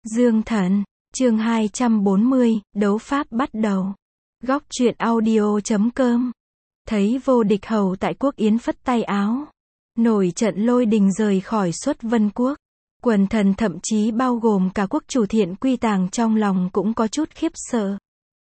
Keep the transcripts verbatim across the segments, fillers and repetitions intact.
Dương Thần, chương hai trăm bốn mươi, đấu pháp bắt đầu. Góc truyện audio chấm com. Thấy vô địch hầu tại quốc yến phất tay áo. Nổi trận lôi đình rời khỏi Xuất Vân Quốc. Quần thần thậm chí bao gồm cả quốc chủ Thiện Quy Tàng trong lòng cũng có chút khiếp sợ.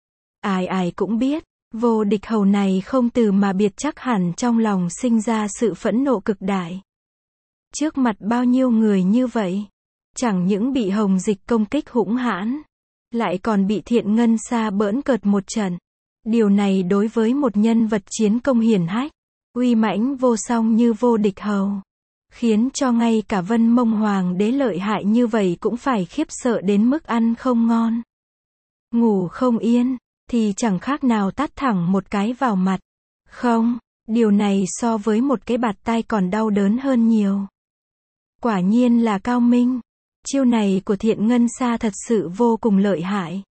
Ai ai cũng biết, vô địch hầu này không từ mà biệt chắc hẳn trong lòng sinh ra sự phẫn nộ cực đại. Trước mặt bao nhiêu người như vậy, chẳng những bị Hồng Dịch công kích hũng hãn, lại còn bị Thiện Ngân Sa bỡn cợt một trận. Điều này đối với một nhân vật chiến công hiển hách, uy mãnh vô song như vô địch hầu, khiến cho ngay cả Vân Mông Hoàng đế lợi hại như vậy cũng phải khiếp sợ đến mức ăn không ngon, ngủ không yên, thì chẳng khác nào tát thẳng một cái vào mặt. Không, điều này so với một cái bạt tai còn đau đớn hơn nhiều. Quả nhiên là cao minh. Chiêu này của Thiện Ngân Sa thật sự vô cùng lợi hại.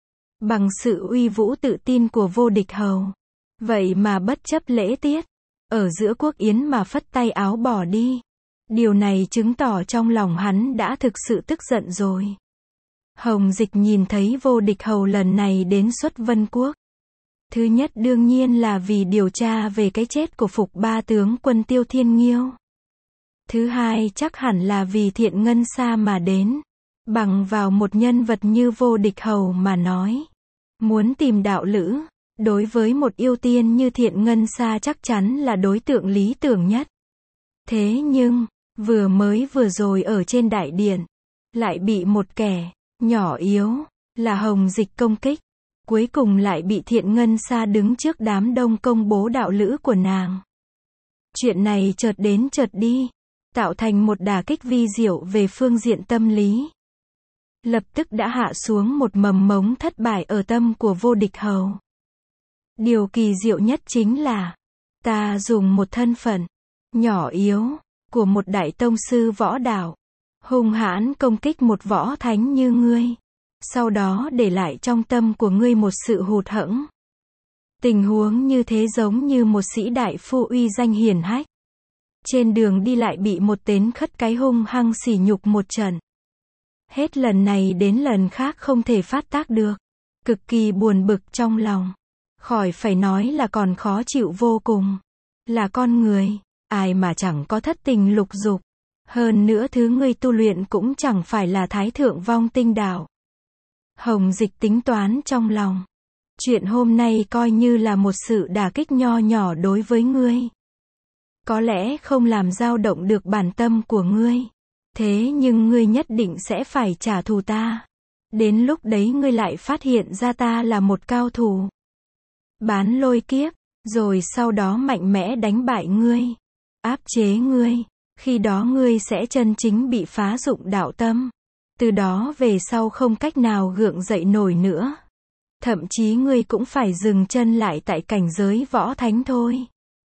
Bằng sự uy vũ tự tin của vô địch hầu, vậy mà bất chấp lễ tiết, ở giữa quốc yến mà phất tay áo bỏ đi. Điều này chứng tỏ trong lòng hắn đã thực sự tức giận rồi. Hồng Dịch nhìn thấy vô địch hầu lần này đến Xuất Vân Quốc. Thứ nhất đương nhiên là vì điều tra về cái chết của Phục Ba tướng quân Tiêu Thiên Nghiêu. Thứ hai chắc hẳn là vì Thiện Ngân Sa mà đến. Bằng vào một nhân vật như vô địch hầu mà nói, muốn tìm đạo lữ, đối với một yêu tiên như Thiện Ngân Sa chắc chắn là đối tượng lý tưởng nhất. Thế nhưng, vừa mới vừa rồi ở trên đại điện, lại bị một kẻ nhỏ yếu là Hồng Dịch công kích, cuối cùng lại bị Thiện Ngân Sa đứng trước đám đông công bố đạo lữ của nàng. Chuyện này chợt đến chợt đi, tạo thành một đả kích vi diệu về phương diện tâm lý. Lập tức đã hạ xuống một mầm mống thất bại ở tâm của vô địch hầu. Điều kỳ diệu nhất chính là, ta dùng một thân phận nhỏ yếu của một đại tông sư võ đạo, hung hãn công kích một võ thánh như ngươi, sau đó để lại trong tâm của ngươi một sự hụt hẫng. Tình huống như thế giống như một sĩ đại phu uy danh hiển hách, trên đường đi lại bị một tên khất cái hung hăng sỉ nhục một trận. Hết lần này đến lần khác không thể phát tác được, cực kỳ buồn bực trong lòng. Khỏi phải nói là còn khó chịu vô cùng. Là con người, ai mà chẳng có thất tình lục dục. Hơn nữa thứ ngươi tu luyện cũng chẳng phải là Thái Thượng Vong Tinh Đạo. Hồng Dịch tính toán trong lòng. Chuyện hôm nay coi như là một sự đả kích nho nhỏ đối với ngươi. Có lẽ không làm dao động được bản tâm của ngươi. Thế nhưng ngươi nhất định sẽ phải trả thù ta. Đến lúc đấy ngươi lại phát hiện ra ta là một cao thủ. Bán lôi kiếp, rồi sau đó mạnh mẽ đánh bại ngươi. Áp chế ngươi. Khi đó ngươi sẽ chân chính bị phá dụng đạo tâm. Từ đó về sau không cách nào gượng dậy nổi nữa. Thậm chí ngươi cũng phải dừng chân lại tại cảnh giới võ thánh thôi.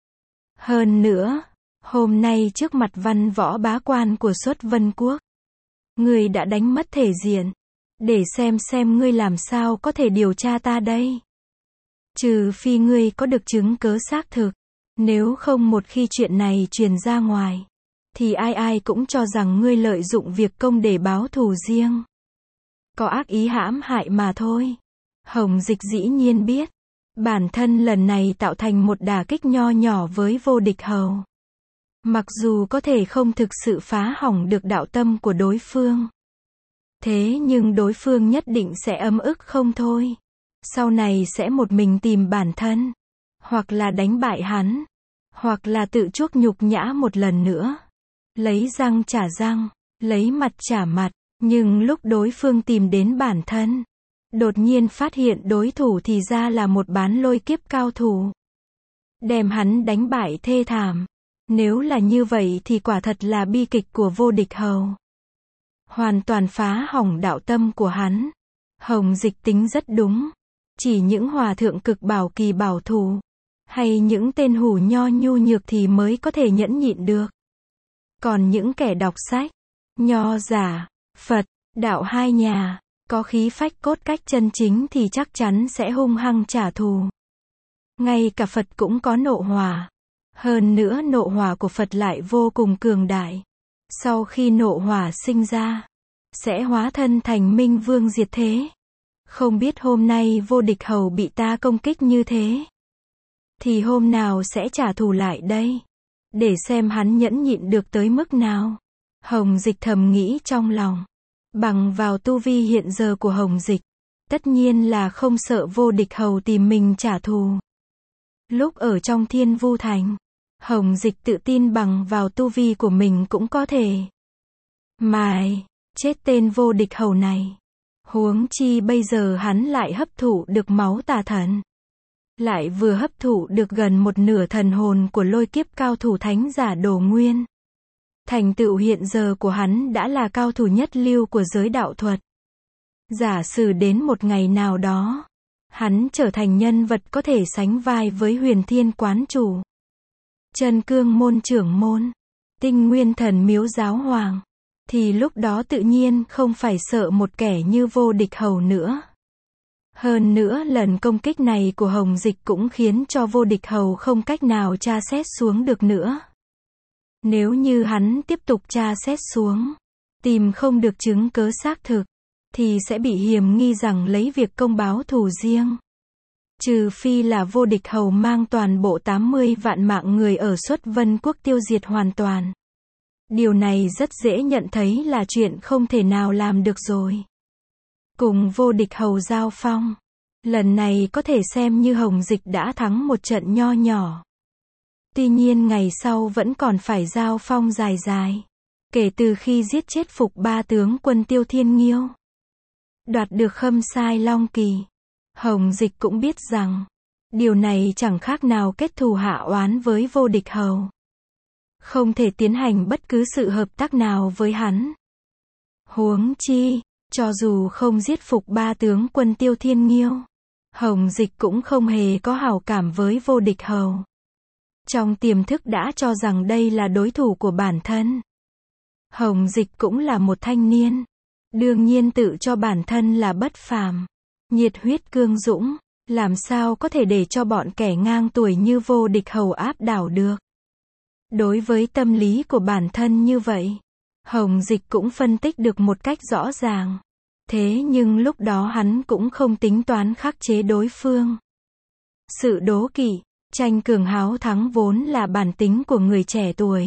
Hơn nữa, hôm nay trước mặt văn võ bá quan của Xuất Vân Quốc, ngươi đã đánh mất thể diện. Để xem xem ngươi làm sao có thể điều tra ta đây. Trừ phi ngươi có được chứng cớ xác thực. Nếu không một khi chuyện này truyền ra ngoài, thì ai ai cũng cho rằng ngươi lợi dụng việc công để báo thù riêng. Có ác ý hãm hại mà thôi. Hồng Dịch dĩ nhiên biết, bản thân lần này tạo thành một đả kích nho nhỏ với vô địch hầu. Mặc dù có thể không thực sự phá hỏng được đạo tâm của đối phương. Thế nhưng đối phương nhất định sẽ ấm ức không thôi. Sau này sẽ một mình tìm bản thân. Hoặc là đánh bại hắn. Hoặc là tự chuốc nhục nhã một lần nữa. Lấy răng trả răng. Lấy mặt trả mặt. Nhưng lúc đối phương tìm đến bản thân, đột nhiên phát hiện đối thủ thì ra là một bán lôi kiếp cao thủ. Đem hắn đánh bại thê thảm. Nếu là như vậy thì quả thật là bi kịch của vô địch hầu. Hoàn toàn phá hỏng đạo tâm của hắn. Hồng Dịch tính rất đúng. Chỉ những hòa thượng cực bảo kỳ bảo thủ, hay những tên hủ nho nhu nhược thì mới có thể nhẫn nhịn được. Còn những kẻ đọc sách, nho giả, Phật, đạo hai nhà, có khí phách cốt cách chân chính thì chắc chắn sẽ hung hăng trả thù. Ngay cả Phật cũng có nộ hỏa. Hơn nữa nộ hỏa của Phật lại vô cùng cường đại. Sau khi nộ hỏa sinh ra, sẽ hóa thân thành minh vương diệt thế. Không biết hôm nay vô địch hầu bị ta công kích như thế, thì hôm nào sẽ trả thù lại đây, để xem hắn nhẫn nhịn được tới mức nào. Hồng Dịch thầm nghĩ trong lòng. Bằng vào tu vi hiện giờ của Hồng Dịch, tất nhiên là không sợ vô địch hầu tìm mình trả thù. Lúc ở trong Thiên Vu Thành, Hồng Dịch tự tin bằng vào tu vi của mình cũng có thể mài chết tên vô địch hầu này. Huống chi bây giờ hắn lại hấp thụ được máu tà thần, lại vừa hấp thụ được gần một nửa thần hồn của lôi kiếp cao thủ thánh giả Đồ Nguyên. Thành tựu hiện giờ của hắn đã là cao thủ nhất lưu của giới đạo thuật. Giả sử đến một ngày nào đó, hắn trở thành nhân vật có thể sánh vai với Huyền Thiên Quán Chủ, Chân Cương Môn Trưởng Môn, Tinh Nguyên Thần Miếu Giáo Hoàng, thì lúc đó tự nhiên không phải sợ một kẻ như vô địch hầu nữa. Hơn nữa lần công kích này của Hồng Dịch cũng khiến cho vô địch hầu không cách nào tra xét xuống được nữa. Nếu như hắn tiếp tục tra xét xuống, tìm không được chứng cớ xác thực, thì sẽ bị hiềm nghi rằng lấy việc công báo thù riêng. Trừ phi là vô địch hầu mang toàn bộ tám mươi vạn mạng người ở Xuất Vân Quốc tiêu diệt hoàn toàn. Điều này rất dễ nhận thấy là chuyện không thể nào làm được rồi. Cùng vô địch hầu giao phong, lần này có thể xem như Hồng Dịch đã thắng một trận nho nhỏ. Tuy nhiên ngày sau vẫn còn phải giao phong dài dài. Kể từ khi giết chết phục ba tướng quân Tiêu Thiên Nghiêu, đoạt được Khâm Sai Long Kỳ, Hồng Dịch cũng biết rằng, điều này chẳng khác nào kết thù hạ oán với vô địch hầu. Không thể tiến hành bất cứ sự hợp tác nào với hắn. Huống chi, cho dù không giết phục ba tướng quân Tiêu Thiên Nghiêu, Hồng Dịch cũng không hề có hảo cảm với vô địch hầu. Trong tiềm thức đã cho rằng đây là đối thủ của bản thân. Hồng Dịch cũng là một thanh niên, đương nhiên tự cho bản thân là bất phàm, nhiệt huyết cương dũng, làm sao có thể để cho bọn kẻ ngang tuổi như vô địch hầu áp đảo được. Đối với tâm lý của bản thân như vậy, Hồng Dịch cũng phân tích được một cách rõ ràng. Thế nhưng lúc đó hắn cũng không tính toán khắc chế đối phương. Sự đố kỵ, tranh cường háo thắng vốn là bản tính của người trẻ tuổi.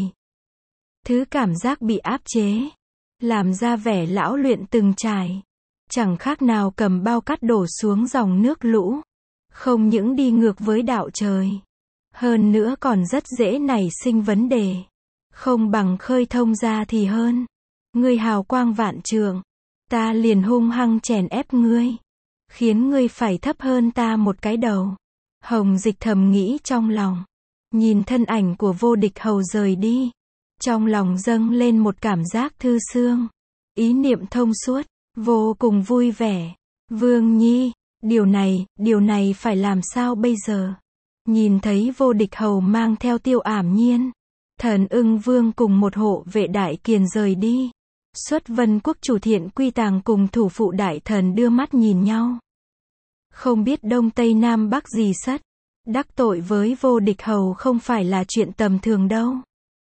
Thứ cảm giác bị áp chế, làm ra vẻ lão luyện từng trải, chẳng khác nào cầm bao cát đổ xuống dòng nước lũ, không những đi ngược với đạo trời, hơn nữa còn rất dễ nảy sinh vấn đề. Không bằng khơi thông ra thì hơn. Ngươi hào quang vạn trượng, ta liền hung hăng chèn ép ngươi, khiến ngươi phải thấp hơn ta một cái đầu. Hồng Dịch thầm nghĩ trong lòng, nhìn thân ảnh của vô địch hầu rời đi, trong lòng dâng lên một cảm giác thư sương, ý niệm thông suốt, vô cùng vui vẻ. Vương Nhi, điều này, điều này phải làm sao bây giờ? Nhìn thấy vô địch hầu mang theo Tiêu Ảm Nhiên, Thần Ưng Vương cùng một hộ vệ đại kiền rời đi. Xuất Vân Quốc chủ Thiện Quy Tàng cùng thủ phụ đại thần đưa mắt nhìn nhau. Không biết đông tây nam bắc gì sất, đắc tội với vô địch hầu không phải là chuyện tầm thường đâu.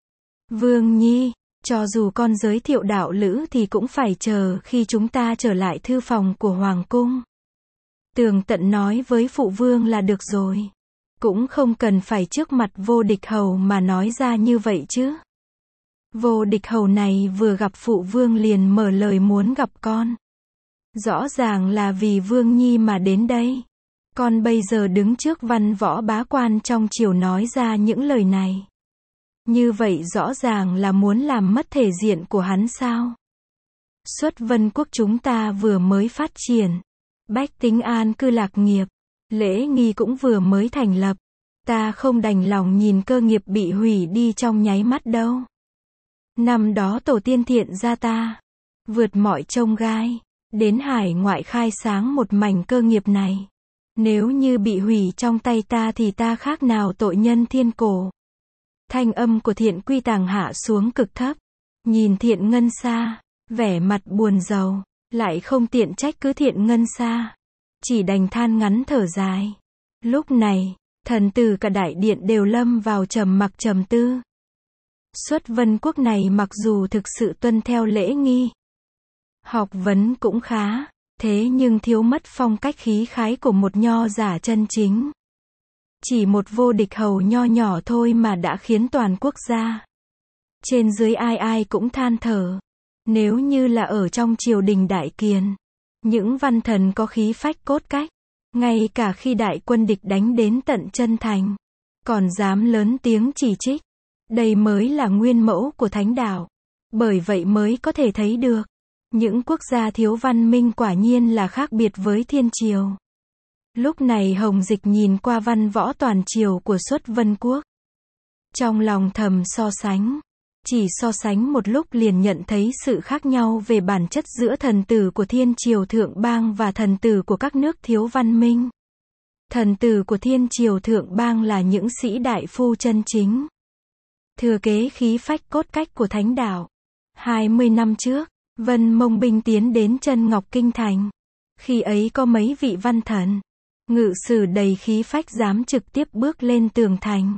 Vương Nhi, cho dù con giới thiệu đạo lữ thì cũng phải chờ khi chúng ta trở lại thư phòng của Hoàng cung. Tường Tận nói với phụ vương là được rồi. Cũng không cần phải trước mặt vô địch hầu mà nói ra như vậy chứ. Vô địch hầu này vừa gặp phụ vương liền mở lời muốn gặp con. Rõ ràng là vì Vương Nhi mà đến đây. Con bây giờ đứng trước văn võ bá quan trong triều nói ra những lời này. Như vậy rõ ràng là muốn làm mất thể diện của hắn sao? Xuất Vân Quốc chúng ta vừa mới phát triển, bách tính an cư lạc nghiệp, lễ nghi cũng vừa mới thành lập. Ta không đành lòng nhìn cơ nghiệp bị hủy đi trong nháy mắt đâu. Năm đó tổ tiên Thiện gia ta, vượt mọi chông gai, đến hải ngoại khai sáng một mảnh cơ nghiệp này. Nếu như bị hủy trong tay ta thì ta khác nào tội nhân thiên cổ. Thanh âm của Thiện Quy Tàng hạ xuống cực thấp. Nhìn Thiện Ngân Sa, vẻ mặt buồn rầu, lại không tiện trách cứ Thiện Ngân Sa, chỉ đành than ngắn thở dài. Lúc này, thần tử cả đại điện đều lâm vào trầm mặc trầm tư. Xuất Vân Quốc này mặc dù thực sự tuân theo lễ nghi, Học vấn cũng khá, thế nhưng thiếu mất phong cách khí khái của một nho giả chân chính. Chỉ một vô địch hầu nho nhỏ thôi mà đã khiến toàn quốc gia, trên dưới ai ai cũng than thở. Nếu như là ở trong triều đình Đại Kiền, những văn thần có khí phách cốt cách, ngay cả khi đại quân địch đánh đến tận chân thành, còn dám lớn tiếng chỉ trích. Đây mới là nguyên mẫu của thánh đạo. Bởi vậy mới có thể thấy được, những quốc gia thiếu văn minh quả nhiên là khác biệt với thiên triều. Lúc này Hồng Dịch nhìn qua văn võ toàn triều của Xuất Vân Quốc. Trong lòng thầm so sánh. Chỉ so sánh một lúc liền nhận thấy sự khác nhau về bản chất giữa thần tử của thiên triều thượng bang và thần tử của các nước thiếu văn minh. Thần tử của thiên triều thượng bang là những sĩ đại phu chân chính, thừa kế khí phách cốt cách của thánh đạo. hai mươi năm trước, Vân Mông binh tiến đến Chân Ngọc Kinh Thành. Khi ấy có mấy vị văn thần, ngự sử đầy khí phách dám trực tiếp bước lên tường thành,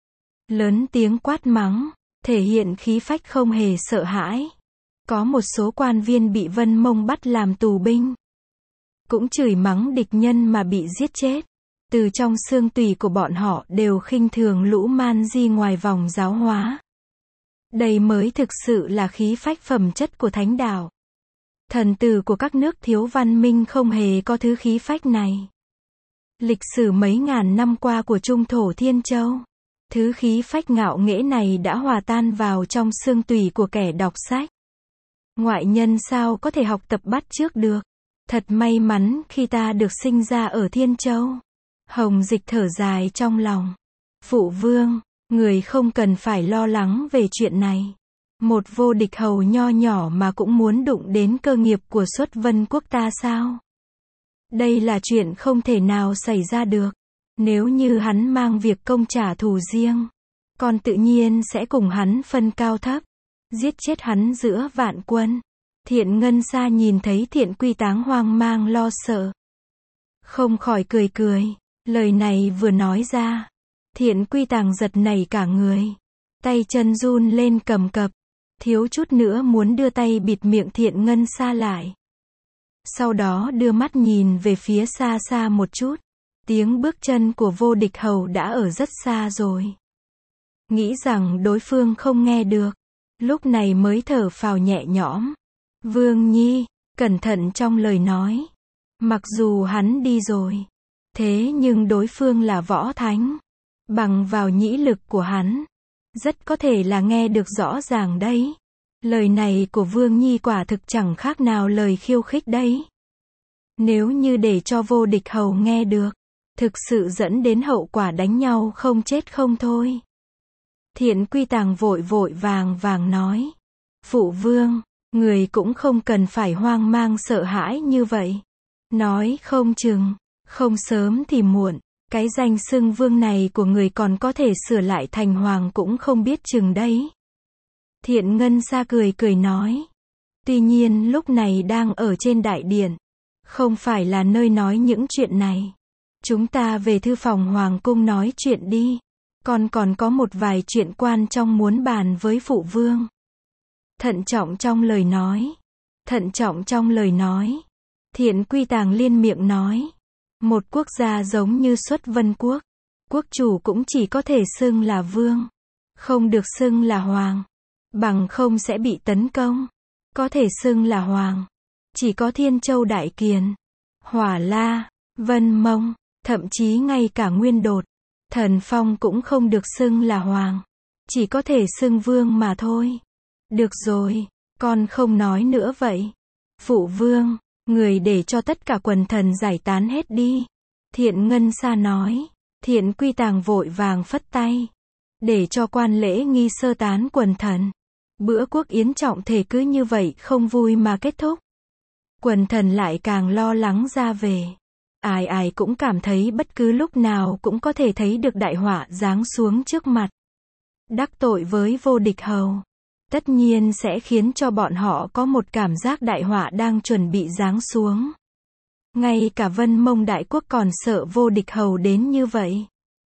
lớn tiếng quát mắng, thể hiện khí phách không hề sợ hãi. Có một số quan viên bị Vân Mông bắt làm tù binh, cũng chửi mắng địch nhân mà bị giết chết. Từ trong xương tủy của bọn họ đều khinh thường lũ man di ngoài vòng giáo hóa. Đây mới thực sự là khí phách phẩm chất của thánh đạo. Thần tử của các nước thiếu văn minh không hề có thứ khí phách này. Lịch sử mấy ngàn năm qua của Trung thổ Thiên Châu, thứ khí phách ngạo nghễ này đã hòa tan vào trong xương tủy của kẻ đọc sách. Ngoại nhân sao có thể học tập bắt chước được. Thật may mắn khi ta được sinh ra ở Thiên Châu. Hồng Dịch thở dài trong lòng. Phụ vương, người không cần phải lo lắng về chuyện này. Một vô địch hầu nho nhỏ mà cũng muốn đụng đến cơ nghiệp của Xuất Vân Quốc ta sao? Đây là chuyện không thể nào xảy ra được. Nếu như hắn mang việc công trả thù riêng, con tự nhiên sẽ cùng hắn phân cao thấp, giết chết hắn giữa vạn quân. Thiện Ngân Sa nhìn thấy Thiện Quy Táng hoang mang lo sợ, không khỏi cười cười. Lời này vừa nói ra, Thiện Quy Tàng giật nảy cả người, tay chân run lên cầm cập, thiếu chút nữa muốn đưa tay bịt miệng Thiện Ngân Sa lại. Sau đó đưa mắt nhìn về phía xa xa một chút, tiếng bước chân của vô địch hầu đã ở rất xa rồi. Nghĩ rằng đối phương không nghe được, lúc này mới thở phào nhẹ nhõm. Vương Nhi, cẩn thận trong lời nói. Mặc dù hắn đi rồi, thế nhưng đối phương là võ thánh. Bằng vào nhĩ lực của hắn, rất có thể là nghe được rõ ràng đấy. Lời này của Vương Nhi quả thực chẳng khác nào lời khiêu khích đấy. Nếu như để cho vô địch hầu nghe được, thực sự dẫn đến hậu quả đánh nhau không chết không thôi. Thiện Quy Tàng vội vội vàng vàng nói. Phụ vương, người cũng không cần phải hoang mang sợ hãi như vậy. Nói không chừng, không sớm thì muộn, cái danh xưng vương này của người còn có thể sửa lại thành hoàng cũng không biết chừng đấy. Thiện Ngân Sa cười cười nói. Tuy nhiên lúc này đang ở trên đại điện, không phải là nơi nói những chuyện này. Chúng ta về thư phòng hoàng cung nói chuyện đi. Con còn có một vài chuyện quan trọng muốn bàn với phụ vương. Thận trọng trong lời nói. Thận trọng trong lời nói. Thiện Quy Tàng liên miệng nói. Một quốc gia giống như Xuất Vân Quốc, quốc chủ cũng chỉ có thể xưng là vương, không được xưng là hoàng, bằng không sẽ bị tấn công. Có thể xưng là hoàng, chỉ có Thiên Châu Đại Kiền, Hỏa La, Vân Mông, thậm chí ngay cả Nguyên Đột, Thần Phong cũng không được xưng là hoàng, chỉ có thể xưng vương mà thôi. Được rồi, con không nói nữa vậy. Phụ vương, người để cho tất cả quần thần giải tán hết đi. Thiện Ngân Sa nói. Thiện Quy Tàng vội vàng phất tay, để cho quan lễ nghi sơ tán quần thần. Bữa quốc yến trọng thể cứ như vậy không vui mà kết thúc. Quần thần lại càng lo lắng ra về. Ai ai cũng cảm thấy bất cứ lúc nào cũng có thể thấy được đại họa giáng xuống trước mặt. Đắc tội với vô địch hầu, tất nhiên sẽ khiến cho bọn họ có một cảm giác đại họa đang chuẩn bị giáng xuống. Ngay cả Vân Mông Đại Quốc còn sợ vô địch hầu đến như vậy.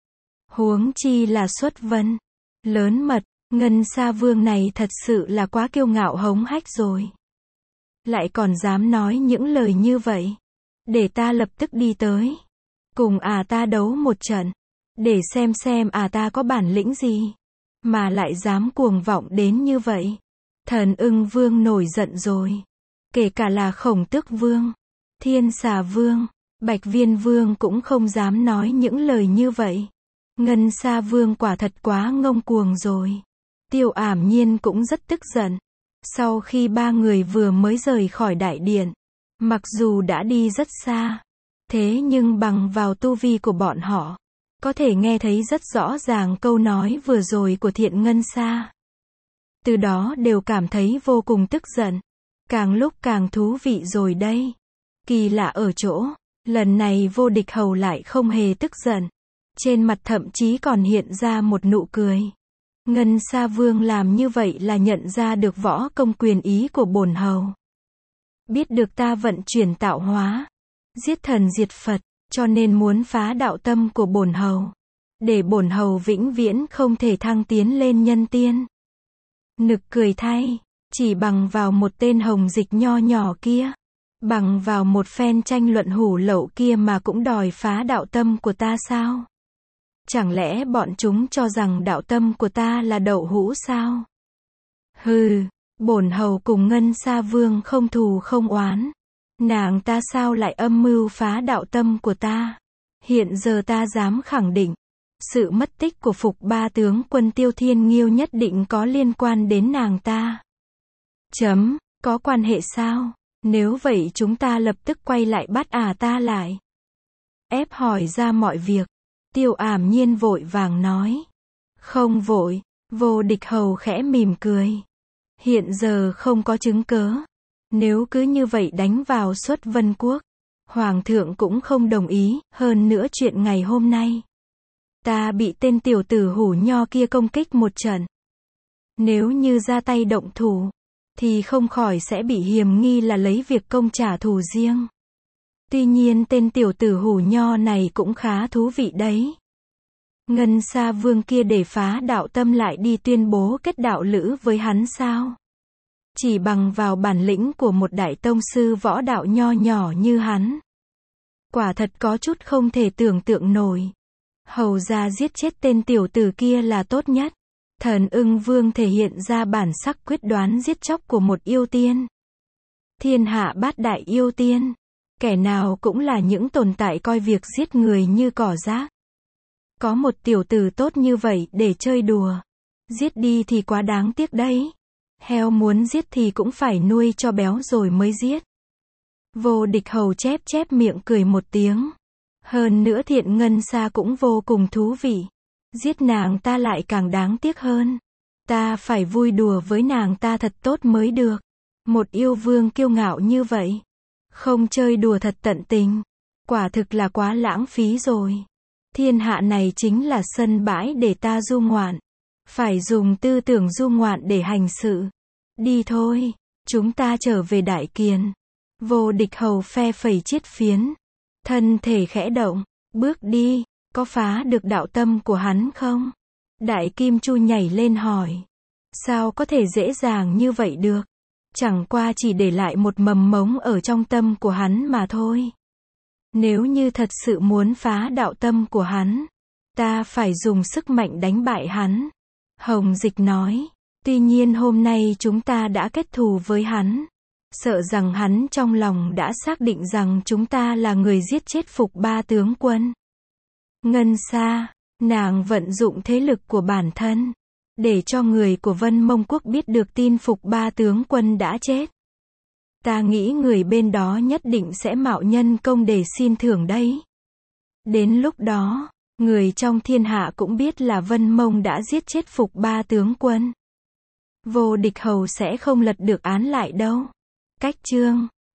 Huống chi là Xuất Vân. Lớn mật, Ngân Sa Vương này thật sự là quá kiêu ngạo hống hách rồi. Lại còn dám nói những lời như vậy. Để ta lập tức đi tới. Cùng à ta đấu một trận. Để xem xem à ta có bản lĩnh gì. Mà lại dám cuồng vọng đến như vậy. Thần ưng vương nổi giận rồi. Kể cả là Khổng Tước vương, Thiên Xà vương, Bạch Viên vương cũng không dám nói những lời như vậy. Ngân Sa vương quả thật quá ngông cuồng rồi. Tiêu Ảm Nhiên cũng rất tức giận. Sau khi ba người vừa mới rời khỏi đại điện, mặc dù đã đi rất xa, thế nhưng bằng vào tu vi của bọn họ, có thể nghe thấy rất rõ ràng câu nói vừa rồi của Thiện Ngân Sa. Từ đó đều cảm thấy vô cùng tức giận. Càng lúc càng thú vị rồi đây. Kỳ lạ ở chỗ, lần này Vô Địch Hầu lại không hề tức giận. Trên mặt thậm chí còn hiện ra một nụ cười. Ngân Sa vương làm như vậy là nhận ra được võ công quyền ý của bổn hầu. Biết được ta vận chuyển tạo hóa, giết thần diệt Phật, cho nên muốn phá đạo tâm của bổn hầu. Để bổn hầu vĩnh viễn không thể thăng tiến lên nhân tiên. Nực cười thay, chỉ bằng vào một tên hồng dịch nho nhỏ kia, bằng vào một phen tranh luận hủ lậu kia mà cũng đòi phá đạo tâm của ta sao? Chẳng lẽ bọn chúng cho rằng đạo tâm của ta là đậu hũ sao? Hừ, bổn hầu cùng Ngân Sa vương không thù không oán. Nàng ta sao lại âm mưu phá đạo tâm của ta? Hiện giờ ta dám khẳng định, sự mất tích của Phục Ba tướng quân Tiêu Thiên Nghiêu nhất định có liên quan đến nàng ta. Chấm, có quan hệ sao? Nếu vậy chúng ta lập tức quay lại bắt à ta lại. Ép hỏi ra mọi việc. Tiêu Ảm Nhiên vội vàng nói. Không vội, Vô Địch Hầu khẽ mỉm cười. Hiện giờ không có chứng cớ. Nếu cứ như vậy đánh vào Xuất Vân Quốc, Hoàng thượng cũng không đồng ý. Hơn nữa chuyện ngày hôm nay, ta bị tên tiểu tử hủ nho kia công kích một trận. Nếu như ra tay động thủ, thì không khỏi sẽ bị hiềm nghi là lấy việc công trả thù riêng. Tuy nhiên tên tiểu tử hủ nho này cũng khá thú vị đấy. Ngân Sa vương kia để phá đạo tâm lại đi tuyên bố kết đạo lữ với hắn sao? Chỉ bằng vào bản lĩnh của một đại tông sư võ đạo nho nhỏ như hắn. Quả thật có chút không thể tưởng tượng nổi. Hầu ra giết chết tên tiểu tử kia là tốt nhất. Thần ưng vương thể hiện ra bản sắc quyết đoán giết chóc của một yêu tiên. Thiên hạ bát đại yêu tiên, kẻ nào cũng là những tồn tại coi việc giết người như cỏ rác. Có một tiểu tử tốt như vậy để chơi đùa. Giết đi thì quá đáng tiếc đấy. Heo muốn giết thì cũng phải nuôi cho béo rồi mới giết. Vô Địch Hầu chép chép miệng cười một tiếng. Hơn nữa Thiện Ngân Sa cũng vô cùng thú vị. Giết nàng ta lại càng đáng tiếc hơn. Ta phải vui đùa với nàng ta thật tốt mới được. Một yêu vương kiêu ngạo như vậy, không chơi đùa thật tận tình, quả thực là quá lãng phí rồi. Thiên hạ này chính là sân bãi để ta du ngoạn. Phải dùng tư tưởng du ngoạn để hành sự. Đi thôi, chúng ta trở về Đại Kiền. Vô Địch Hầu phe phẩy chiết phiến, thân thể khẽ động, bước đi. Có phá được đạo tâm của hắn không? Đại Kim Chu nhảy lên hỏi. Sao có thể dễ dàng như vậy được? Chẳng qua chỉ để lại một mầm mống ở trong tâm của hắn mà thôi. Nếu như thật sự muốn phá đạo tâm của hắn, ta phải dùng sức mạnh đánh bại hắn. Hồng Dịch nói. Tuy nhiên hôm nay chúng ta đã kết thù với hắn. Sợ rằng hắn trong lòng đã xác định rằng chúng ta là người giết chết Phục Ba tướng quân. Ngân Sa, nàng vận dụng thế lực của bản thân, để cho người của Vân Mông Quốc biết được tin Phục Ba tướng quân đã chết. Ta nghĩ người bên đó nhất định sẽ mạo nhân công để xin thưởng đấy. Đến lúc đó, người trong thiên hạ cũng biết là Vân Mông đã giết chết Phục Ba tướng quân. Vô Địch Hầu sẽ không lật được án lại đâu. Cách chương